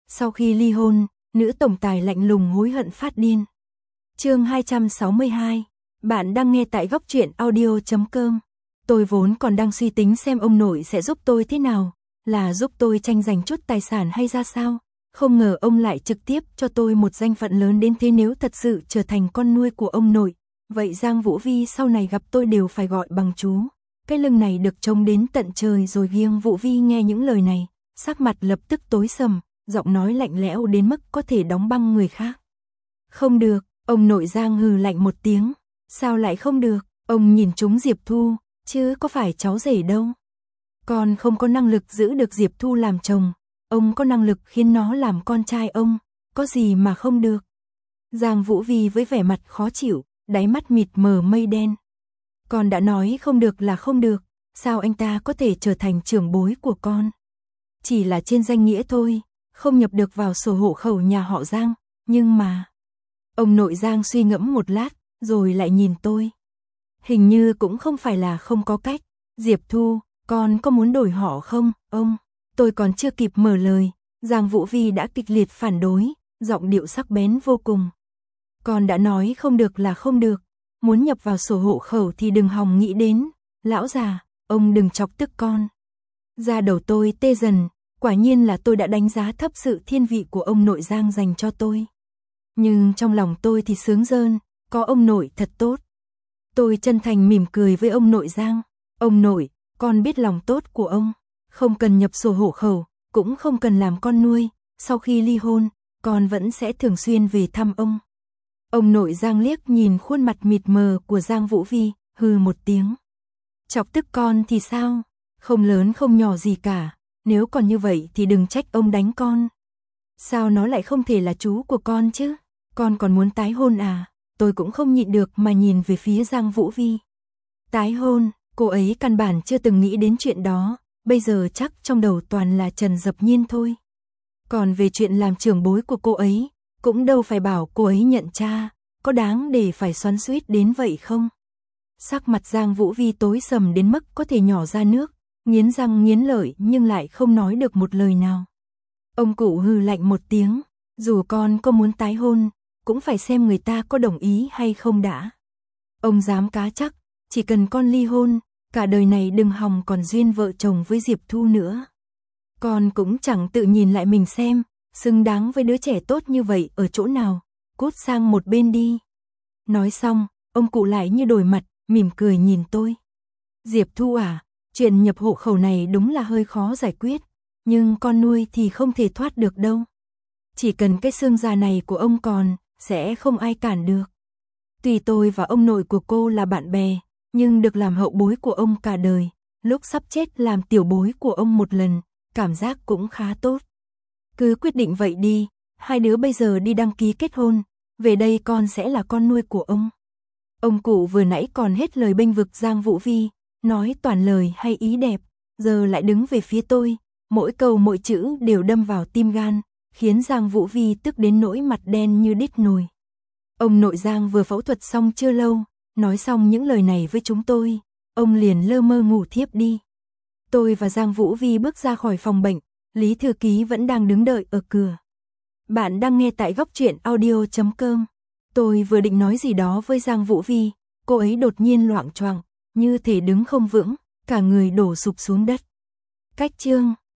Sau khi ly hôn, nữ tổng tài lạnh lùng hối hận phát điên. Chương 262. Bạn đang nghe tại góc truyện audio.com. Tôi vốn còn đang suy tính xem ông nội sẽ giúp tôi thế nào, là giúp tôi tranh giành chút tài sản hay ra sao. Không ngờ ông lại trực tiếp cho tôi một danh phận lớn đến thế. Nếu thật sự trở thành con nuôi của ông nội, vậy Giang Vũ Vi sau này gặp tôi đều phải gọi bằng chú. Cái lưng này được trông đến tận trời rồi. Riêng Vũ Vi nghe những lời này, sắc mặt lập tức tối sầm, giọng nói lạnh lẽo đến mức có thể đóng băng người khác. Không được, ông nội Giang hừ lạnh một tiếng. Sao lại không được? Ông nhìn trúng Diệp Thu, chứ có phải cháu rể đâu. Con không có năng lực giữ được Diệp Thu làm chồng, ông có năng lực khiến nó làm con trai ông, có gì mà không được. Giang Vũ Vi với vẻ mặt khó chịu, đáy mắt mịt mờ mây đen. Con đã nói không được là không được, sao anh ta có thể trở thành trưởng bối của con? Chỉ là trên danh nghĩa thôi, không nhập được vào sổ hộ khẩu nhà họ Giang, nhưng mà... Ông nội Giang suy ngẫm một lát, rồi lại nhìn tôi. Hình như cũng không phải là không có cách. Diệp Thu, con có muốn đổi họ không, ông? Tôi còn chưa kịp mở lời, Giang Vũ Vi đã kịch liệt phản đối, giọng điệu sắc bén vô cùng. Con đã nói không được là không được, muốn nhập vào sổ hộ khẩu thì đừng hòng nghĩ đến. Lão già, ông đừng chọc tức con. Da đầu tôi tê dần, quả nhiên là tôi đã đánh giá thấp sự thiên vị của ông nội Giang dành cho tôi. Nhưng trong lòng tôi thì sướng rơn, có ông nội thật tốt. Tôi chân thành mỉm cười với ông nội Giang. Ông nội, con biết lòng tốt của ông, không cần nhập sổ hộ khẩu, cũng không cần làm con nuôi, sau khi ly hôn, con vẫn sẽ thường xuyên về thăm ông. Ông nội Giang liếc nhìn khuôn mặt mịt mờ của Giang Vũ Vi, hừ một tiếng. Chọc tức con thì sao? Không lớn không nhỏ gì cả, nếu còn như vậy thì đừng trách ông đánh con. Sao nó lại không thể là chú của con chứ? Con còn muốn tái hôn à? Tôi cũng không nhịn được mà nhìn về phía Giang Vũ Vi. Tái hôn, cô ấy căn bản chưa từng nghĩ đến chuyện đó, bây giờ chắc trong đầu toàn là Trần Dập Nhiên thôi. Còn về chuyện làm trưởng bối của cô ấy, cũng đâu phải bảo cô ấy nhận cha, có đáng để phải xoắn xuýt đến vậy không? Sắc mặt Giang Vũ Vi tối sầm đến mức có thể nhỏ ra nước, nghiến răng nghiến lợi nhưng lại không nói được một lời nào. Ông cụ hừ lạnh một tiếng, dù con có muốn tái hôn, cũng phải xem người ta có đồng ý hay không đã. Ông dám cá chắc, chỉ cần con ly hôn, cả đời này đừng hòng còn duyên vợ chồng với Diệp Thu nữa. Con cũng chẳng tự nhìn lại mình xem, xứng đáng với đứa trẻ tốt như vậy ở chỗ nào, cút sang một bên đi. Nói xong, ông cụ lại như đổi mặt, mỉm cười nhìn tôi. Diệp Thu à, chuyện nhập hộ khẩu này đúng là hơi khó giải quyết, nhưng con nuôi thì không thể thoát được đâu. Chỉ cần cái xương già này của ông còn, sẽ không ai cản được. Tuy tôi và ông nội của cô là bạn bè, nhưng được làm hậu bối của ông cả đời, lúc sắp chết làm tiểu bối của ông một lần, cảm giác cũng khá tốt. Cứ quyết định vậy đi, hai đứa bây giờ đi đăng ký kết hôn, về đây con sẽ là con nuôi của ông. Ông cụ vừa nãy còn hết lời bênh vực Giang Vũ Vi, nói toàn lời hay ý đẹp, giờ lại đứng về phía tôi, mỗi câu mỗi chữ đều đâm vào tim gan, khiến Giang Vũ Vi tức đến nỗi mặt đen như đít nồi. Ông nội Giang vừa phẫu thuật xong chưa lâu, nói xong những lời này với chúng tôi, ông liền lơ mơ ngủ thiếp đi. Tôi và Giang Vũ Vi bước ra khỏi phòng bệnh, Lý thư ký vẫn đang đứng đợi ở cửa. Bạn đang nghe tại góc truyện audio.com. Tôi vừa định nói gì đó với Giang Vũ Vi, cô ấy đột nhiên loạng choạng, như thể đứng không vững, cả người đổ sụp xuống đất. Cách chương